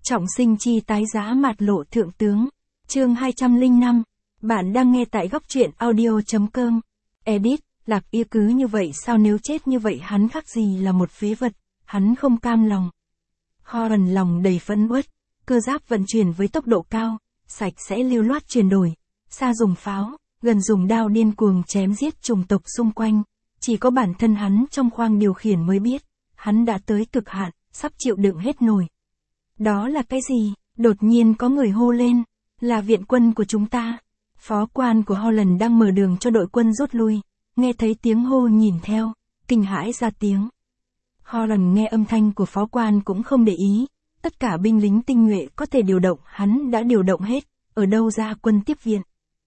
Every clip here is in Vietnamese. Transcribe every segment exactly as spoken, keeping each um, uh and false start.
Trọng sinh chi tái giá mạt lộ thượng tướng. Chương hai trăm lẻ năm. Bạn đang nghe tại góc truyện audio.com. Edit, Lạc Y cứ như vậy sao, nếu chết như vậy hắn khác gì là một phế vật, hắn không cam lòng. Holland lòng đầy phẫn uất, cơ giáp vận chuyển với tốc độ cao, sạch sẽ lưu loát chuyển đổi, xa dùng pháo, gần dùng đao điên cuồng chém giết chủng tộc xung quanh, chỉ có bản thân hắn trong khoang điều khiển mới biết, hắn đã tới cực hạn, sắp chịu đựng hết nổi. Đó là cái gì? Đột nhiên có người hô lên, là viện quân của chúng ta. Phó quan của Holland đang mở đường cho đội quân rút lui, nghe thấy tiếng hô nhìn theo, kinh hãi ra tiếng. Holland nghe âm thanh của phó quan cũng không để ý, tất cả binh lính tinh nhuệ có thể điều động hắn đã điều động hết, ở đâu ra quân tiếp viện?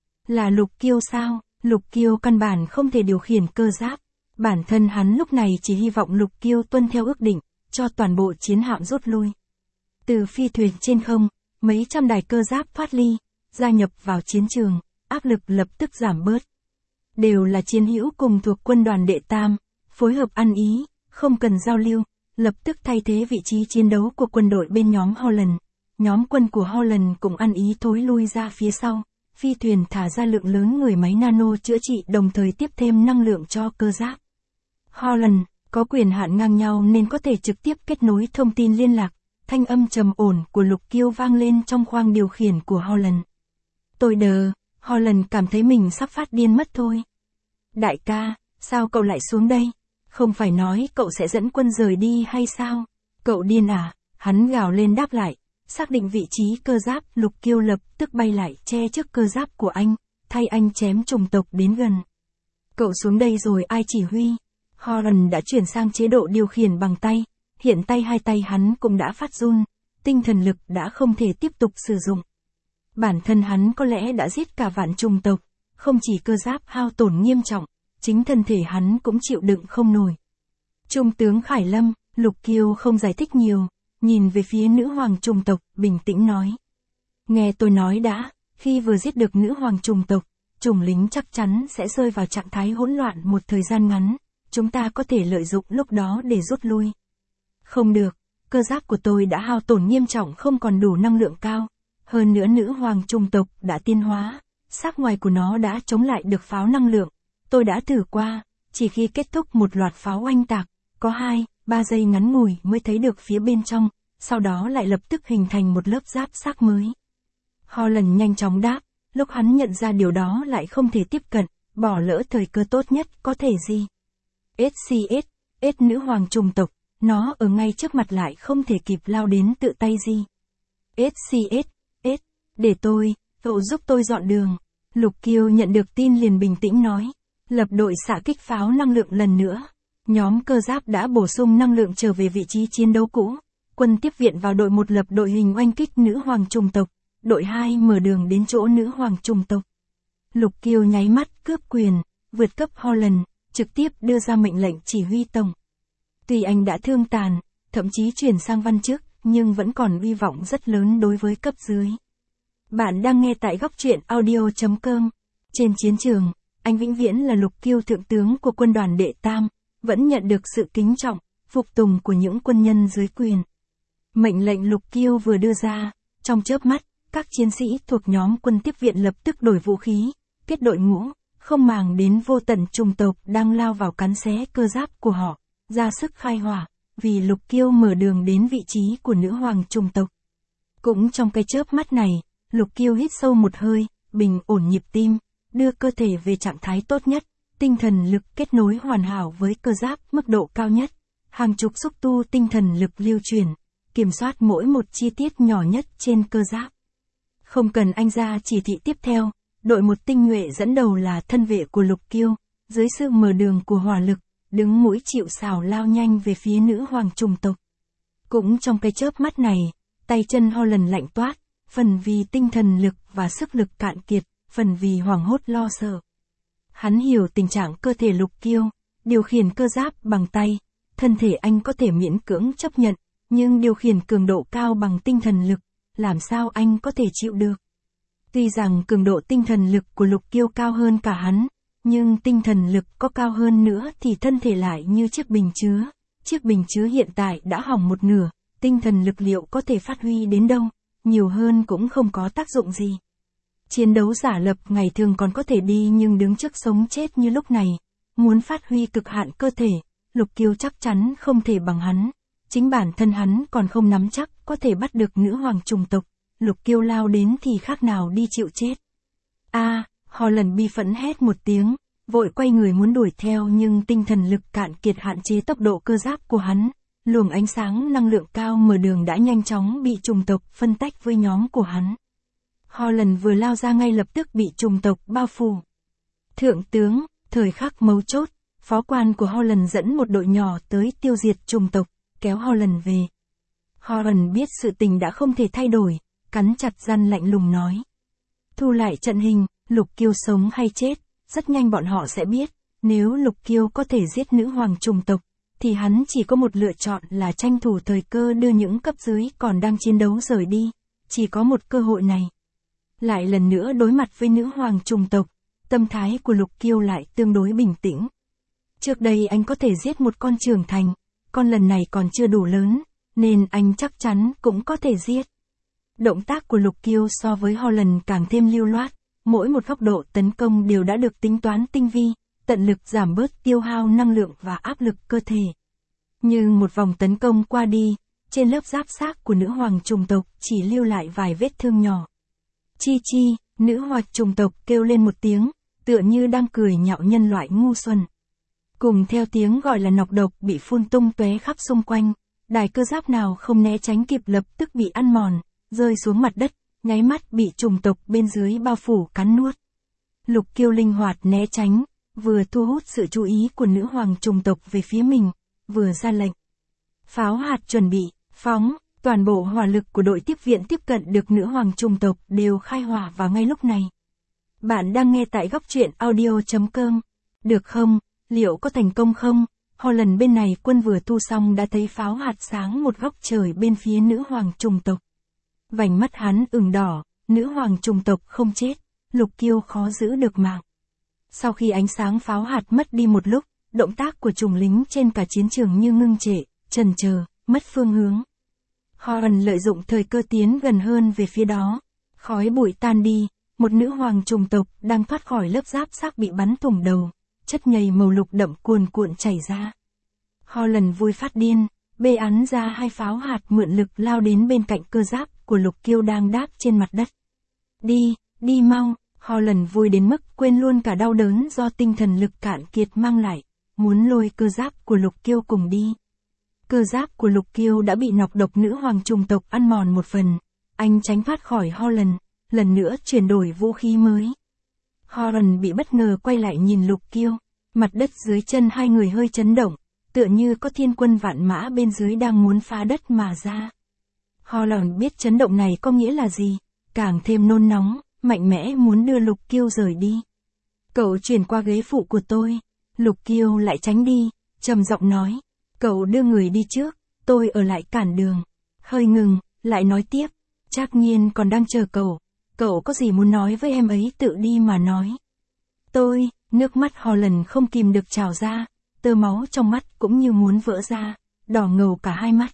Là Lục Kiêu sao? Lục Kiêu căn bản không thể điều khiển cơ giáp, bản thân hắn lúc này chỉ hy vọng Lục Kiêu tuân theo ước định, cho toàn bộ chiến hạm rút lui. Từ phi thuyền trên không, mấy trăm đài cơ giáp thoát ly, gia nhập vào chiến trường, áp lực lập tức giảm bớt. Đều là chiến hữu cùng thuộc quân đoàn đệ tam, phối hợp ăn ý, không cần giao lưu, lập tức thay thế vị trí chiến đấu của quân đội bên nhóm Holland. Nhóm quân của Holland cũng ăn ý thối lui ra phía sau, phi thuyền thả ra lượng lớn người máy nano chữa trị đồng thời tiếp thêm năng lượng cho cơ giáp. Holland có quyền hạn ngang nhau nên có thể trực tiếp kết nối thông tin liên lạc. Thanh âm trầm ổn của Lục Kiêu vang lên trong khoang điều khiển của Holland. Tôi đờ, Holland cảm thấy mình sắp phát điên mất thôi. Đại ca, sao cậu lại xuống đây? Không phải nói cậu sẽ dẫn quân rời đi hay sao? Cậu điên à? Hắn gào lên đáp lại, xác định vị trí cơ giáp, Lục Kiêu lập tức bay lại che trước cơ giáp của anh, thay anh chém chủng tộc đến gần. Cậu xuống đây rồi ai chỉ huy? Holland đã chuyển sang chế độ điều khiển bằng tay. Hiện tay hai tay hắn cũng đã phát run, tinh thần lực đã không thể tiếp tục sử dụng. Bản thân hắn có lẽ đã giết cả vạn chủng tộc, không chỉ cơ giáp hao tổn nghiêm trọng, chính thân thể hắn cũng chịu đựng không nổi. Trung tướng Khải Lâm, Lục Kiêu không giải thích nhiều, nhìn về phía nữ hoàng chủng tộc, bình tĩnh nói. Nghe tôi nói đã, khi vừa giết được nữ hoàng chủng tộc, chủng lính chắc chắn sẽ rơi vào trạng thái hỗn loạn một thời gian ngắn, chúng ta có thể lợi dụng lúc đó để rút lui. Không được, cơ giáp của tôi đã hao tổn nghiêm trọng, không còn đủ năng lượng cao. Hơn nữa nữ hoàng chủng tộc đã tiến hóa, xác ngoài của nó đã chống lại được pháo năng lượng. Tôi đã thử qua, chỉ khi kết thúc một loạt pháo oanh tạc, có hai, ba giây ngắn ngủi mới thấy được phía bên trong, sau đó lại lập tức hình thành một lớp giáp xác mới. Holland nhanh chóng đáp, lúc hắn nhận ra điều đó lại không thể tiếp cận, bỏ lỡ thời cơ tốt nhất có thể gì. ét xê ét, ét nữ hoàng chủng tộc. Nó ở ngay trước mặt lại không thể kịp lao đến tự tay gì. ét xê ét, ét, để tôi, cậu giúp tôi dọn đường. Lục Kiêu nhận được tin liền bình tĩnh nói. Lập đội xạ kích pháo năng lượng lần nữa. Nhóm cơ giáp đã bổ sung năng lượng trở về vị trí chiến đấu cũ. Quân tiếp viện vào đội một lập đội hình oanh kích nữ hoàng chủng tộc. Đội hai mở đường đến chỗ nữ hoàng chủng tộc. Lục Kiêu nháy mắt cướp quyền, vượt cấp Holland, trực tiếp đưa ra mệnh lệnh chỉ huy tổng. Tuy anh đã thương tàn, thậm chí chuyển sang văn chức, nhưng vẫn còn uy vọng rất lớn đối với cấp dưới. Bạn đang nghe tại góc truyện audio.com. Trên chiến trường, anh vĩnh viễn là Lục Kiêu thượng tướng của quân đoàn đệ tam, vẫn nhận được sự kính trọng, phục tùng của những quân nhân dưới quyền. Mệnh lệnh Lục Kiêu vừa đưa ra, trong chớp mắt, các chiến sĩ thuộc nhóm quân tiếp viện lập tức đổi vũ khí, kết đội ngũ, không màng đến vô tận chủng tộc đang lao vào cắn xé cơ giáp của họ. Ra sức khai hỏa, vì Lục Kiêu mở đường đến vị trí của nữ hoàng chủng tộc. Cũng trong cái chớp mắt này, Lục Kiêu hít sâu một hơi, bình ổn nhịp tim, đưa cơ thể về trạng thái tốt nhất, tinh thần lực kết nối hoàn hảo với cơ giáp mức độ cao nhất, hàng chục xúc tu tinh thần lực lưu truyền, kiểm soát mỗi một chi tiết nhỏ nhất trên cơ giáp. Không cần anh ra chỉ thị tiếp theo, đội một tinh nhuệ dẫn đầu là thân vệ của Lục Kiêu, dưới sự mở đường của hỏa lực. Đứng mũi chịu sào lao nhanh về phía nữ hoàng chủng tộc. Cũng trong cái chớp mắt này, tay chân Holland lạnh toát, phần vì tinh thần lực và sức lực cạn kiệt, phần vì hoảng hốt lo sợ. Hắn hiểu tình trạng cơ thể Lục Kiêu, điều khiển cơ giáp bằng tay, thân thể anh có thể miễn cưỡng chấp nhận, nhưng điều khiển cường độ cao bằng tinh thần lực, làm sao anh có thể chịu được. Tuy rằng cường độ tinh thần lực của Lục Kiêu cao hơn cả hắn, nhưng tinh thần lực có cao hơn nữa thì thân thể lại như chiếc bình chứa. Chiếc bình chứa hiện tại đã hỏng một nửa, tinh thần lực liệu có thể phát huy đến đâu, nhiều hơn cũng không có tác dụng gì. Chiến đấu giả lập ngày thường còn có thể đi nhưng đứng trước sống chết như lúc này, muốn phát huy cực hạn cơ thể, Lục Kiêu chắc chắn không thể bằng hắn. Chính bản thân hắn còn không nắm chắc có thể bắt được nữ hoàng trùng tộc, Lục Kiêu lao đến thì khác nào đi chịu chết. A, à, Holland bi phẫn hét một tiếng, vội quay người muốn đuổi theo nhưng tinh thần lực cạn kiệt hạn chế tốc độ cơ giáp của hắn. Luồng ánh sáng năng lượng cao mở đường đã nhanh chóng bị trùng tộc phân tách với nhóm của hắn. Holland vừa lao ra ngay lập tức bị trùng tộc bao phủ. Thượng tướng, thời khắc mấu chốt, phó quan của Holland dẫn một đội nhỏ tới tiêu diệt trùng tộc, kéo Holland về. Holland biết sự tình đã không thể thay đổi, cắn chặt răng lạnh lùng nói. Thu lại trận hình, Lục Kiêu sống hay chết, rất nhanh bọn họ sẽ biết, nếu Lục Kiêu có thể giết nữ hoàng trùng tộc, thì hắn chỉ có một lựa chọn là tranh thủ thời cơ đưa những cấp dưới còn đang chiến đấu rời đi, chỉ có một cơ hội này. Lại lần nữa đối mặt với nữ hoàng trùng tộc, tâm thái của Lục Kiêu lại tương đối bình tĩnh. Trước đây anh có thể giết một con trưởng thành, con lần này còn chưa đủ lớn, nên anh chắc chắn cũng có thể giết. Động tác của Lục Kiêu so với Holland càng thêm lưu loát, mỗi một góc độ tấn công đều đã được tính toán tinh vi, tận lực giảm bớt tiêu hao năng lượng và áp lực cơ thể. Như một vòng tấn công qua đi, trên lớp giáp xác của nữ hoàng trùng tộc chỉ lưu lại vài vết thương nhỏ. Chi chi, nữ hoàng trùng tộc kêu lên một tiếng, tựa như đang cười nhạo nhân loại ngu xuẩn. Cùng theo tiếng gọi là nọc độc bị phun tung tóe khắp xung quanh, đài cơ giáp nào không né tránh kịp lập tức bị ăn mòn, rơi xuống mặt đất, nháy mắt bị trùng tộc bên dưới bao phủ cắn nuốt. Lục Kiêu linh hoạt né tránh, vừa thu hút sự chú ý của nữ hoàng trùng tộc về phía mình, vừa ra lệnh. Pháo hạt chuẩn bị, phóng, toàn bộ hỏa lực của đội tiếp viện tiếp cận được nữ hoàng trùng tộc đều khai hỏa vào ngay lúc này. Bạn đang nghe tại góc truyện audio chấm com. Được không, liệu có thành công không? Holland bên này quân vừa thu xong đã thấy pháo hạt sáng một góc trời bên phía nữ hoàng trùng tộc. Vành mắt hắn ửng đỏ, nữ hoàng trùng tộc không chết, Lục Kiêu khó giữ được mạng. Sau khi ánh sáng pháo hạt mất đi một lúc, động tác của trùng lính trên cả chiến trường như ngưng trệ, chần chờ, mất phương hướng. Holland lợi dụng thời cơ tiến gần hơn về phía đó. Khói bụi tan đi, một nữ hoàng trùng tộc đang thoát khỏi lớp giáp xác bị bắn thủng đầu, chất nhầy màu lục đậm cuồn cuộn chảy ra. Holland vui phát điên, bê ắn ra hai pháo hạt mượn lực lao đến bên cạnh cơ giáp của Lục Kiêu đang đáp trên mặt đất. Đi, đi mau, Holland vui đến mức quên luôn cả đau đớn do tinh thần lực cạn kiệt mang lại, muốn lôi cơ giáp của Lục Kiêu cùng đi. Cơ giáp của Lục Kiêu đã bị nọc độc nữ hoàng trùng tộc ăn mòn một phần, anh tránh thoát khỏi Holland, lần nữa chuyển đổi vũ khí mới. Holland bị bất ngờ quay lại nhìn Lục Kiêu, mặt đất dưới chân hai người hơi chấn động, tựa như có thiên quân vạn mã bên dưới đang muốn phá đất mà ra. Holland biết chấn động này có nghĩa là gì, càng thêm nôn nóng, mạnh mẽ muốn đưa Lục Kiêu rời đi. Cậu chuyển qua ghế phụ của tôi. Lục Kiêu lại tránh đi, trầm giọng nói, cậu đưa người đi trước, tôi ở lại cản đường. Hơi ngừng, lại nói tiếp, Trác Nhiên còn đang chờ cậu, cậu có gì muốn nói với em ấy tự đi mà nói. Tôi, nước mắt Holland không kìm được trào ra, tơ máu trong mắt cũng như muốn vỡ ra, đỏ ngầu cả hai mắt.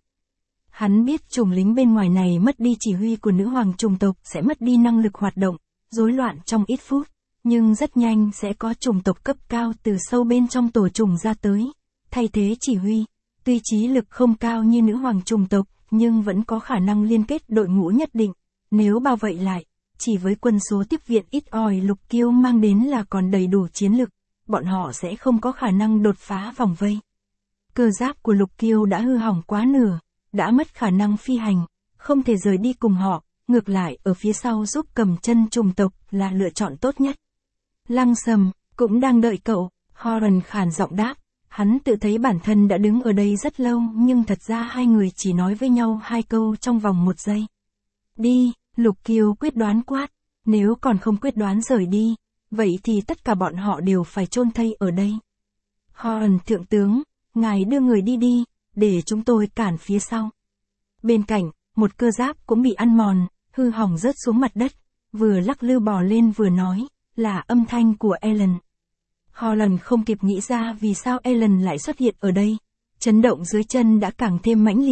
Hắn biết chủng lính bên ngoài này mất đi chỉ huy của nữ hoàng trùng tộc sẽ mất đi năng lực hoạt động, rối loạn trong ít phút, nhưng rất nhanh sẽ có chủng tộc cấp cao từ sâu bên trong tổ chủng ra tới, thay thế chỉ huy. Tuy trí lực không cao như nữ hoàng trùng tộc, nhưng vẫn có khả năng liên kết đội ngũ nhất định. Nếu bao vậy lại, chỉ với quân số tiếp viện ít ỏi Lục Kiêu mang đến là còn đầy đủ chiến lực, bọn họ sẽ không có khả năng đột phá vòng vây. Cơ giáp của Lục Kiêu đã hư hỏng quá nửa, đã mất khả năng phi hành, không thể rời đi cùng họ, ngược lại ở phía sau giúp cầm chân trùng tộc là lựa chọn tốt nhất. Lăng Sầm, cũng đang đợi cậu, Holland khàn giọng đáp, hắn tự thấy bản thân đã đứng ở đây rất lâu nhưng thật ra hai người chỉ nói với nhau hai câu trong vòng một giây. Đi, Lục Kiêu quyết đoán quát, nếu còn không quyết đoán rời đi, vậy thì tất cả bọn họ đều phải chôn thây ở đây. Holland thượng tướng, ngài đưa người đi đi, để chúng tôi cản phía sau. Bên cạnh, một cơ giáp cũng bị ăn mòn, hư hỏng rớt xuống mặt đất, vừa lắc lư bò lên vừa nói, là âm thanh của Ellen. Holland không kịp nghĩ ra vì sao Ellen lại xuất hiện ở đây, chấn động dưới chân đã càng thêm mãnh liệt,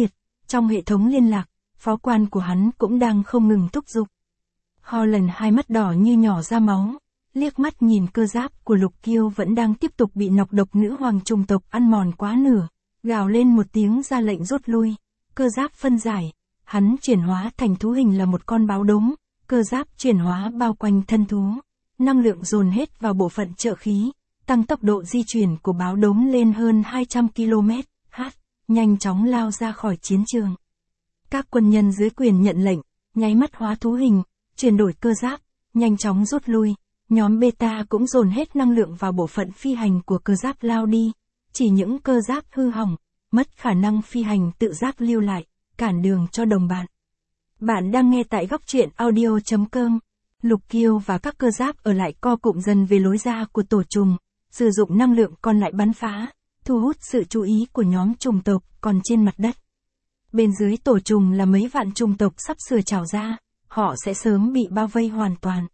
Trong hệ thống liên lạc, phó quan của hắn cũng đang không ngừng thúc giục. Holland hai mắt đỏ như nhỏ ra máu, liếc mắt nhìn cơ giáp của Lục Kiêu vẫn đang tiếp tục bị nọc độc nữ hoàng trùng tộc ăn mòn quá nửa, gào lên một tiếng ra lệnh rút lui, cơ giáp phân giải, hắn chuyển hóa thành thú hình là một con báo đốm, cơ giáp chuyển hóa bao quanh thân thú, năng lượng dồn hết vào bộ phận trợ khí, tăng tốc độ di chuyển của báo đốm lên hơn hai trăm ki lô mét trên giờ, nhanh chóng lao ra khỏi chiến trường. Các quân nhân dưới quyền nhận lệnh, nháy mắt hóa thú hình, chuyển đổi cơ giáp, nhanh chóng rút lui. Nhóm Beta cũng dồn hết năng lượng vào bộ phận phi hành của cơ giáp lao đi, chỉ những cơ giáp hư hỏng, mất khả năng phi hành tự giác lưu lại, cản đường cho đồng bạn. Bạn đang nghe tại góc truyện audio chấm com. Lục Kiêu và các cơ giáp ở lại co cụm dần về lối ra của tổ trùng, sử dụng năng lượng còn lại bắn phá, thu hút sự chú ý của nhóm trùng tộc còn trên mặt đất. Bên dưới tổ trùng là mấy vạn trùng tộc sắp sửa trào ra, họ sẽ sớm bị bao vây hoàn toàn.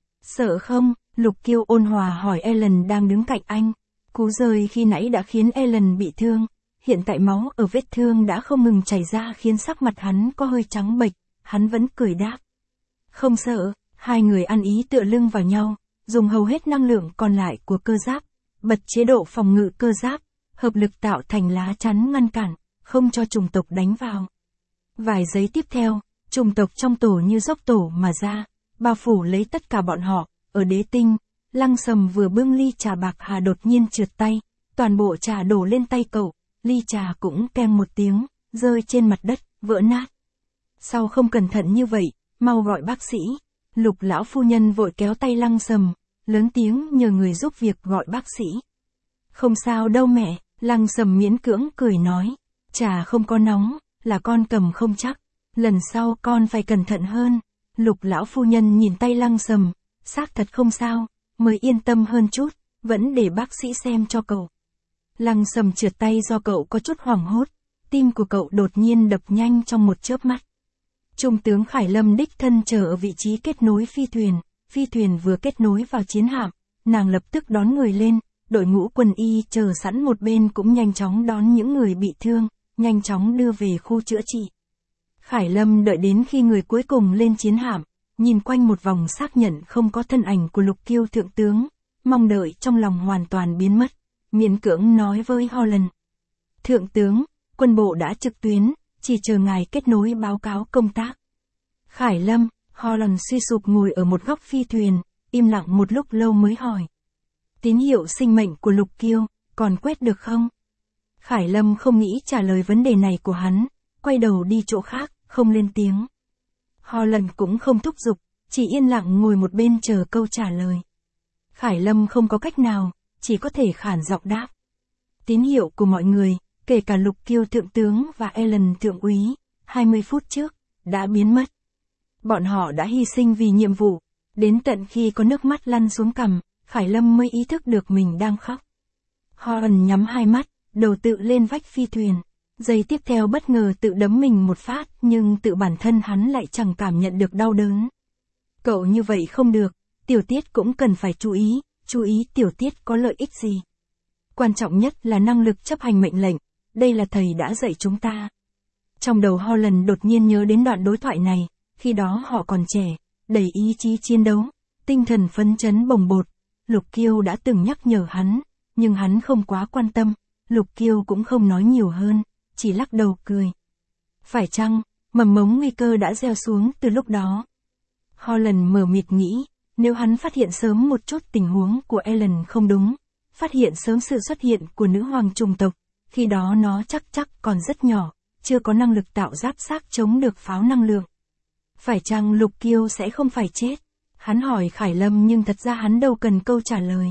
Sợ không? Lục Kiêu ôn hòa hỏi Ellen đang đứng cạnh anh. Cú rơi khi nãy đã khiến Ellen bị thương, hiện tại máu ở vết thương đã không ngừng chảy ra khiến sắc mặt hắn có hơi trắng bệch, hắn vẫn cười đáp. Không sợ, hai người ăn ý tựa lưng vào nhau, dùng hầu hết năng lượng còn lại của cơ giáp, bật chế độ phòng ngự cơ giáp, hợp lực tạo thành lá chắn ngăn cản, không cho trùng tộc đánh vào. Vài giây tiếp theo, trùng tộc trong tổ như dốc tổ mà ra, bao phủ lấy tất cả bọn họ. Ở đế tinh, Lăng Sầm vừa bưng ly trà bạc hà đột nhiên trượt tay, toàn bộ trà đổ lên tay cậu, ly trà cũng keng một tiếng, rơi trên mặt đất, vỡ nát. Sao không cẩn thận như vậy, mau gọi bác sĩ. Lục lão phu nhân vội kéo tay Lăng Sầm, lớn tiếng nhờ người giúp việc gọi bác sĩ. Không sao đâu mẹ, Lăng Sầm miễn cưỡng cười nói, trà không có nóng, là con cầm không chắc, lần sau con phải cẩn thận hơn. Lục lão phu nhân nhìn tay Lăng Sầm, xác thật không sao, mới yên tâm hơn chút, vẫn để bác sĩ xem cho cậu. Lăng Sầm trượt tay do cậu có chút hoảng hốt, tim của cậu đột nhiên đập nhanh trong một chớp mắt. Trung tướng Khải Lâm đích thân chờ ở vị trí kết nối phi thuyền, phi thuyền vừa kết nối vào chiến hạm, nàng lập tức đón người lên, đội ngũ quân y chờ sẵn một bên cũng nhanh chóng đón những người bị thương, nhanh chóng đưa về khu chữa trị. Khải Lâm đợi đến khi người cuối cùng lên chiến hạm, nhìn quanh một vòng xác nhận không có thân ảnh của Lục Kiêu thượng tướng, mong đợi trong lòng hoàn toàn biến mất, miễn cưỡng nói với Holland. Thượng tướng, quân bộ đã trực tuyến, chỉ chờ ngài kết nối báo cáo công tác. Khải Lâm, Holland suy sụp ngồi ở một góc phi thuyền, im lặng một lúc lâu mới hỏi. Tín hiệu sinh mệnh của Lục Kiêu, còn quét được không? Khải Lâm không nghĩ trả lời vấn đề này của hắn, quay đầu đi chỗ khác, không lên tiếng. Holland cũng không thúc giục, chỉ yên lặng ngồi một bên chờ câu trả lời. Khải Lâm không có cách nào, chỉ có thể khản giọng đáp. Tín hiệu của mọi người, kể cả Lục Kiêu thượng tướng và Ellen thượng úy, hai mươi phút trước, đã biến mất. Bọn họ đã hy sinh vì nhiệm vụ, đến tận khi có nước mắt lăn xuống cằm, Khải Lâm mới ý thức được mình đang khóc. Holland nhắm hai mắt, đầu tự lên vách phi thuyền. Giây tiếp theo bất ngờ tự đấm mình một phát, nhưng tự bản thân hắn lại chẳng cảm nhận được đau đớn. Cậu như vậy không được, tiểu tiết cũng cần phải chú ý, chú ý tiểu tiết có lợi ích gì. Quan trọng nhất là năng lực chấp hành mệnh lệnh, đây là thầy đã dạy chúng ta. Trong đầu Holland đột nhiên nhớ đến đoạn đối thoại này, khi đó họ còn trẻ, đầy ý chí chiến đấu, tinh thần phấn chấn bồng bột. Lục Kiêu đã từng nhắc nhở hắn, nhưng hắn không quá quan tâm, Lục Kiêu cũng không nói nhiều hơn, chỉ lắc đầu cười. Phải chăng, mầm mống nguy cơ đã gieo xuống từ lúc đó? Holland mờ mịt nghĩ, nếu hắn phát hiện sớm một chút tình huống của Ellen không đúng, phát hiện sớm sự xuất hiện của nữ hoàng trùng tộc, khi đó nó chắc chắc còn rất nhỏ, chưa có năng lực tạo giáp xác chống được pháo năng lượng. Phải chăng Lục Kiêu sẽ không phải chết? Hắn hỏi Khải Lâm nhưng thật ra hắn đâu cần câu trả lời.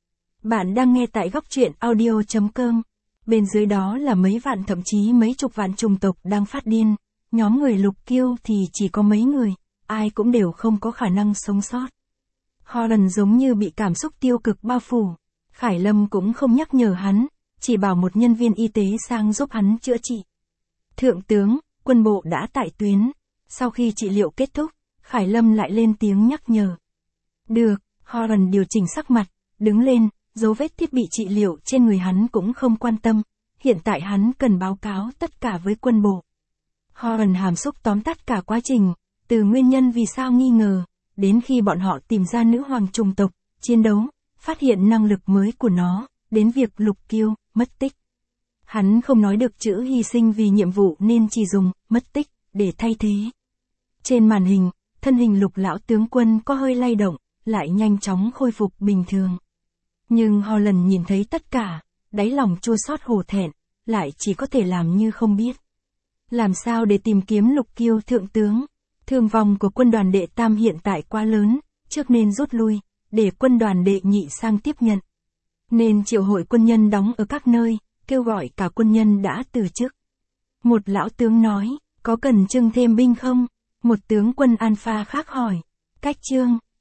Bạn đang nghe tại góc truyện audio chấm com. Bên dưới đó là mấy vạn thậm chí mấy chục vạn trùng tộc đang phát điên. Nhóm người Lục Kiêu thì chỉ có mấy người, ai cũng đều không có khả năng sống sót. Holland giống như bị cảm xúc tiêu cực bao phủ. Khải Lâm cũng không nhắc nhở hắn, chỉ bảo một nhân viên y tế sang giúp hắn chữa trị. Thượng tướng, quân bộ đã tại tuyến. Sau khi trị liệu kết thúc, Khải Lâm lại lên tiếng nhắc nhở. Được, Holland điều chỉnh sắc mặt, đứng lên, dấu vết thiết bị trị liệu trên người hắn cũng không quan tâm. Hiện tại hắn cần báo cáo tất cả với quân bộ. Holland hàm xúc tóm tắt cả quá trình, từ nguyên nhân vì sao nghi ngờ, đến khi bọn họ tìm ra nữ hoàng chủng tộc, chiến đấu, phát hiện năng lực mới của nó, đến việc Lục Kiêu, mất tích. Hắn không nói được chữ hy sinh vì nhiệm vụ nên chỉ dùng, mất tích, để thay thế. Trên màn hình, thân hình Lục lão tướng quân có hơi lay động, lại nhanh chóng khôi phục bình thường. Nhưng Holland nhìn thấy tất cả, đáy lòng chua xót hổ thẹn, lại chỉ có thể làm như không biết. Làm sao để tìm kiếm Lục Kiêu thượng tướng? Thương vong của quân đoàn đệ tam hiện tại quá lớn, trước nên rút lui, để quân đoàn đệ nhị sang tiếp nhận. Nên triệu hội quân nhân đóng ở các nơi, kêu gọi cả quân nhân đã từ chức. Một lão tướng nói, có cần trưng thêm binh không? Một tướng quân Alpha khác hỏi, cách trương,